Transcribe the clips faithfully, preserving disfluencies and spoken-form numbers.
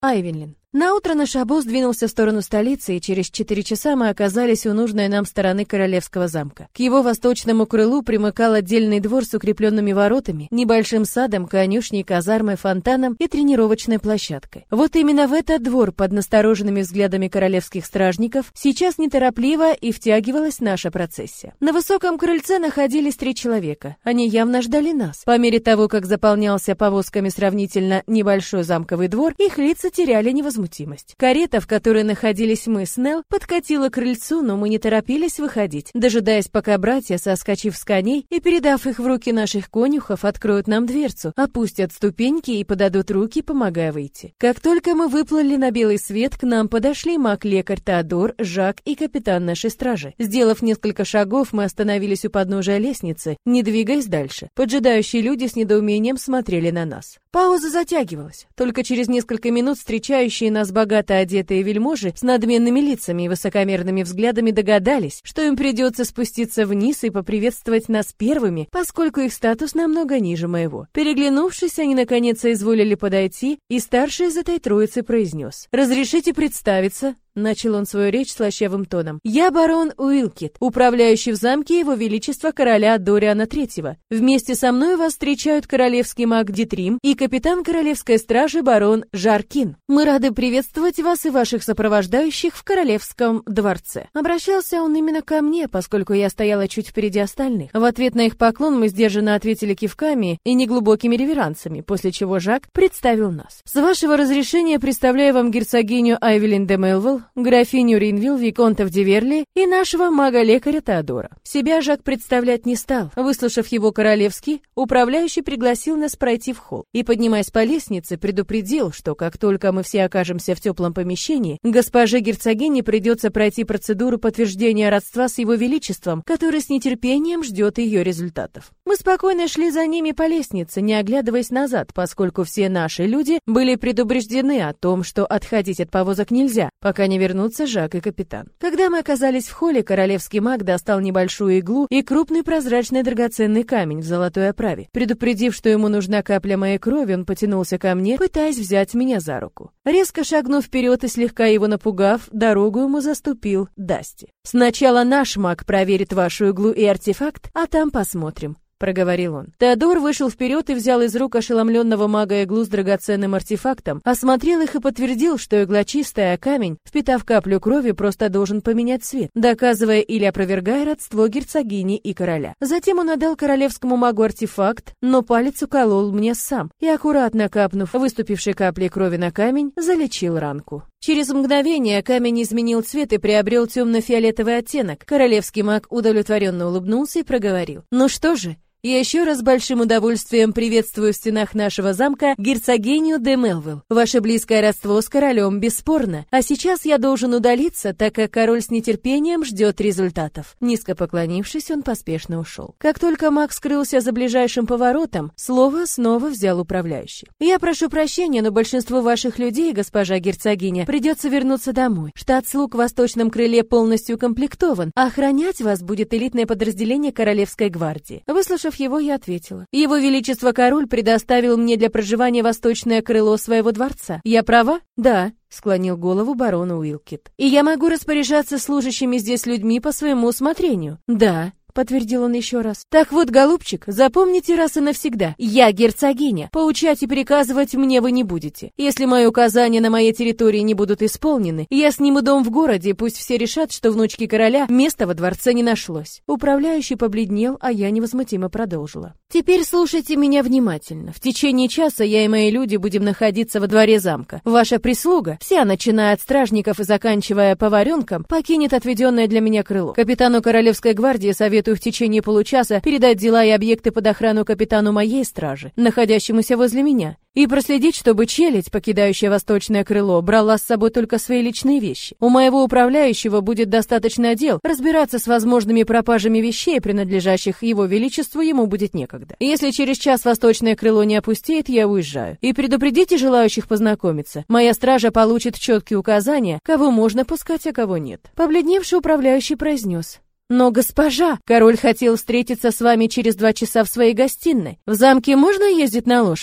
Айвенлин. Наутро наш обоз двинулся в сторону столицы, и через четыре часа мы оказались у нужной нам стороны королевского замка. К его восточному крылу примыкал отдельный двор с укрепленными воротами, небольшим садом, конюшней, казармой, фонтаном и тренировочной площадкой. Вот именно в этот двор под настороженными взглядами королевских стражников сейчас неторопливо и втягивалась наша процессия. На высоком крыльце находились три человека. Они явно ждали нас. По мере того, как заполнялся повозками сравнительно небольшой замковый двор, их лица теряли невозмутимость. Карета, в которой находились мы с Нелл, подкатила к крыльцу, но мы не торопились выходить, дожидаясь, пока братья, соскочив с коней и передав их в руки наших конюхов, откроют нам дверцу, опустят ступеньки и подадут руки, помогая выйти. Как только мы выплыли на белый свет, к нам подошли маг-лекарь Теодор, Жак и капитан нашей стражи. Сделав несколько шагов, мы остановились у подножия лестницы, не двигаясь дальше. Поджидающие люди с недоумением смотрели на нас. Пауза затягивалась. Только через несколько минут встречающие нас богато одетые вельможи с надменными лицами и высокомерными взглядами догадались, что им придется спуститься вниз и поприветствовать нас первыми, поскольку их статус намного ниже моего. Переглянувшись, они наконец соизволили подойти, и старший из этой троицы произнес: «Разрешите представиться?» Начал он свою речь слащавым тоном. «Я барон Уилкит, управляющий в замке Его Величества короля Дориана Третьего. Вместе со мной вас встречают королевский маг Дитрим и капитан королевской стражи барон Жаркин. Мы рады приветствовать вас и ваших сопровождающих в королевском дворце». Обращался он именно ко мне, поскольку я стояла чуть впереди остальных. В ответ на их поклон мы сдержанно ответили кивками и неглубокими реверансами, после чего Жак представил нас. «С вашего разрешения представляю вам герцогиню Айвелин де Мелвилл, графиню Ринвилл, виконтов Диверли и нашего мага-лекаря Теодора». Себя Жак представлять не стал. Выслушав его королевский, управляющий пригласил нас пройти в холл и, поднимаясь по лестнице, предупредил, что как только мы все окажемся в теплом помещении, госпоже герцогине придется пройти процедуру подтверждения родства с его величеством, который с нетерпением ждет ее результатов. Мы спокойно шли за ними по лестнице, не оглядываясь назад, поскольку все наши люди были предупреждены о том, что отходить от повозок нельзя, пока не вернутся Жак и капитан. Когда мы оказались в холле, королевский маг достал небольшую иглу и крупный прозрачный драгоценный камень в золотой оправе. Предупредив, что ему нужна капля моей крови, он потянулся ко мне, пытаясь взять меня за руку. Резко шагнув вперед и слегка его напугав, дорогу ему заступил Дасти. «Сначала наш маг проверит вашу иглу и артефакт, а там посмотрим», — проговорил он. Теодор вышел вперед и взял из рук ошеломленного мага иглу с драгоценным артефактом, осмотрел их и подтвердил, что игла чистая, а камень, впитав каплю крови, просто должен поменять цвет, доказывая или опровергая родство герцогини и короля. Затем он отдал королевскому магу артефакт, но палец уколол мне сам и, аккуратно капнув выступившей каплей крови на камень, залечил ранку. Через мгновение камень изменил цвет и приобрел темно-фиолетовый оттенок. Королевский маг удовлетворенно улыбнулся и проговорил: «Ну что же, я еще раз большим удовольствием приветствую в стенах нашего замка герцогиню де Мелвилл. Ваше близкое родство с королем бесспорно. А сейчас я должен удалиться, так как король с нетерпением ждет результатов». Низко поклонившись, он поспешно ушел. Как только маг скрылся за ближайшим поворотом, слово снова взял управляющий. «Я прошу прощения, но большинству ваших людей, госпожа герцогиня, придется вернуться домой. Штат слуг в восточном крыле полностью укомплектован, а охранять вас будет элитное подразделение Королевской гвардии». Выслушав его, я ответила: «Его Величество Король предоставил мне для проживания восточное крыло своего дворца. Я права?» «Да», — склонил голову барон Уилкит. «И я могу распоряжаться служащими здесь людьми по своему усмотрению?» «Да», — подтвердил он еще раз. «Так вот, голубчик, запомните раз и навсегда. Я герцогиня. Поучать и приказывать мне вы не будете. Если мои указания на моей территории не будут исполнены, я сниму дом в городе, и пусть все решат, что внучке короля места во дворце не нашлось». Управляющий побледнел, а я невозмутимо продолжила: «Теперь слушайте меня внимательно. В течение часа я и мои люди будем находиться во дворе замка. Ваша прислуга, вся, начиная от стражников и заканчивая поваренком, покинет отведенное для меня крыло. Капитану Королевской гвардии советую в течение получаса передать дела и объекты под охрану капитану моей стражи, находящемуся возле меня, и проследить, чтобы челядь, покидающая восточное крыло, брала с собой только свои личные вещи. У моего управляющего будет достаточно дел, разбираться с возможными пропажами вещей, принадлежащих его величеству, ему будет некогда. Если через час восточное крыло не опустеет, я уезжаю. И предупредите желающих познакомиться. Моя стража получит четкие указания, кого можно пускать, а кого нет». Побледневший управляющий произнес: «Но, госпожа, король хотел встретиться с вами через два часа в своей гостиной. В замке можно ездить на лошади?» —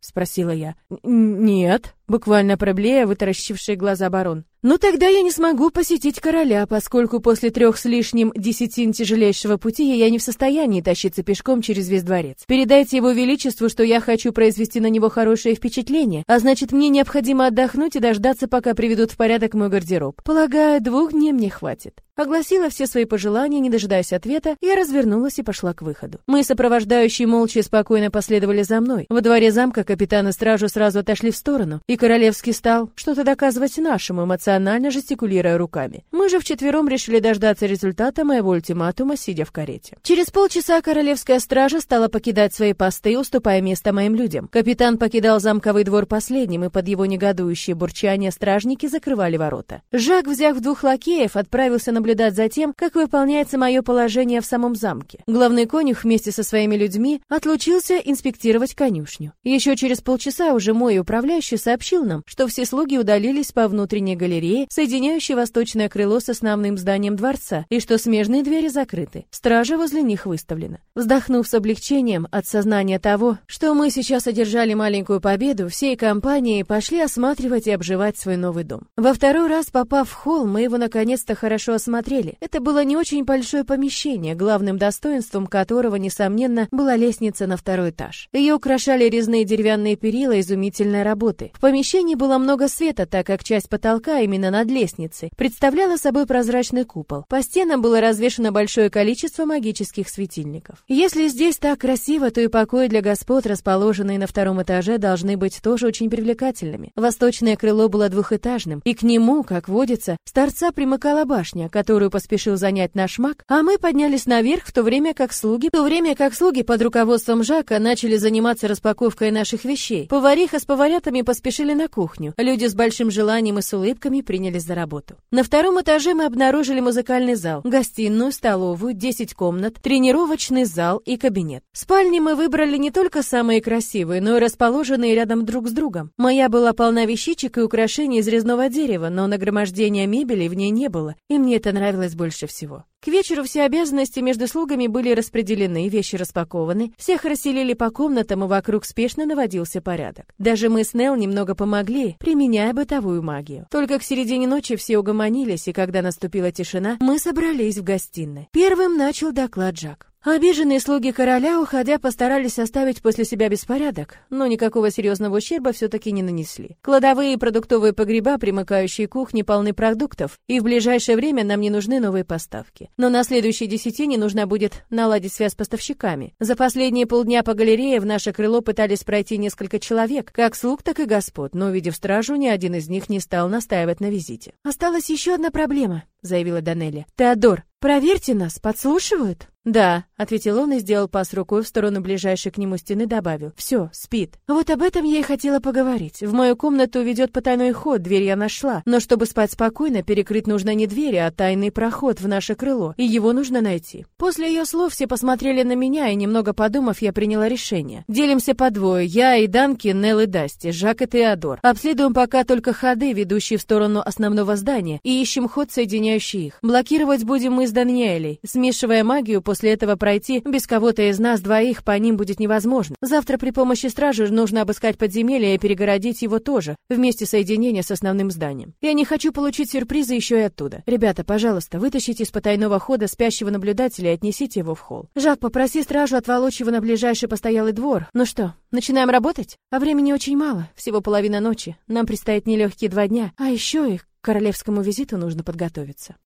спросила я. Нет, буквально проблея, вытаращившие глаза барон. «Ну тогда я не смогу посетить короля, поскольку после трех с лишним десятин тяжелейшего пути я не в состоянии тащиться пешком через весь дворец. Передайте его величеству, что я хочу произвести на него хорошее впечатление, а значит, мне необходимо отдохнуть и дождаться, пока приведут в порядок мой гардероб. Полагаю, двух дней мне хватит». Огласила все свои пожелания, не дожидаясь ответа, я развернулась и пошла к выходу. Мы, сопровождающие, молча и спокойно последовали за мной. Во дворе замка капитан и стражу сразу отошли в сторону, и Королевский стал что-то доказывать нашему, эмоционально жестикулируя руками. Мы же вчетвером решили дождаться результата моего ультиматума, сидя в карете. Через полчаса Королевская стража стала покидать свои посты, уступая место моим людям. Капитан покидал замковый двор последним, и под его негодующее бурчание стражники закрывали ворота. Жак, взяв двух лакеев, отправился наблюдать за тем, как выполняется мое положение в самом замке. Главный конюх вместе со своими людьми отлучился инспектировать конюшню. Еще через полчаса уже мой управляющий сообщил нам, что все слуги удалились по внутренней галерее, соединяющей восточное крыло с основным зданием дворца, и что смежные двери закрыты. Стража возле них выставлена. Вздохнув с облегчением от сознания того, что мы сейчас одержали маленькую победу, всей компанией пошли осматривать и обживать свой новый дом. Во второй раз, попав в холл, мы его наконец-то хорошо осмотрели. Это было не очень большое помещение, главным достоинством которого, несомненно, была лестница на второй этаж. Ее украшали резные деревянные перила изумительной работы. В помещении было много света, так как часть потолка именно над лестницей представляла собой прозрачный купол. По стенам было развешано большое количество магических светильников. Если здесь так красиво, то и покои для господ, расположенные на втором этаже, должны быть тоже очень привлекательными. Восточное крыло было двухэтажным, и к нему, как водится, с торца примыкала башня, которую поспешил занять наш маг, а мы поднялись наверх, в то время как слуги, в то время как слуги под руководством Жака начали заниматься распаковкой наших вещей. Повариха с поварятами поспешили на кухню. Люди с большим желанием и с улыбками принялись за работу. На втором этаже мы обнаружили музыкальный зал, гостиную, столовую, десять комнат, тренировочный зал и кабинет. Спальни мы выбрали не только самые красивые, но и расположенные рядом друг с другом. Моя была полна вещичек и украшений из резного дерева, но нагромождения мебели в ней не было, и мне это нравилось больше всего. К вечеру все обязанности между слугами были распределены, вещи распакованы, всех расселили по комнатам, и вокруг спешно наводился порядок. Даже мы с Нелл немного помогли, применяя бытовую магию. Только к середине ночи все угомонились, и когда наступила тишина, мы собрались в гостиной. Первым начал доклад Жак. Обиженные слуги короля, уходя, постарались оставить после себя беспорядок, но никакого серьезного ущерба все-таки не нанесли. Кладовые и продуктовые погреба, примыкающие к кухне, полны продуктов, и в ближайшее время нам не нужны новые поставки. Но на следующей десятине нужно будет наладить связь с поставщиками. За последние полдня по галерее в наше крыло пытались пройти несколько человек, как слуг, так и господ, но, увидев стражу, ни один из них не стал настаивать на визите. «Осталась еще одна проблема», — заявила Данелия. «Теодор, проверьте нас, подслушивают?» «Да», — ответил он и сделал пас рукой в сторону ближайшей к нему стены, добавил. «Все, спит». Вот об этом я и хотела поговорить. В мою комнату ведет потайной ход, дверь я нашла. Но чтобы спать спокойно, перекрыть нужно не двери, а тайный проход в наше крыло, и его нужно найти. После ее слов все посмотрели на меня, и, немного подумав, я приняла решение. Делимся по двое, я и Данки, Нелл и Дасти, Жак и Теодор. Обследуем пока только ходы, ведущие в сторону основного здания, и ищем ход, соединяющий их. Блокировать будем мы с Даниэлей, смешивая магию. После этого пройти без кого-то из нас двоих по ним будет невозможно. Завтра при помощи стражи нужно обыскать подземелье и перегородить его тоже, вместе соединения с основным зданием. Я не хочу получить сюрпризы еще и оттуда. Ребята, пожалуйста, вытащите из потайного хода спящего наблюдателя и отнесите его в холл. Жак, попроси стражу отволочь его на ближайший постоялый двор. Ну что, начинаем работать? А времени очень мало, всего половина ночи. Нам предстоит нелегкие два дня, а еще и к королевскому визиту нужно подготовиться.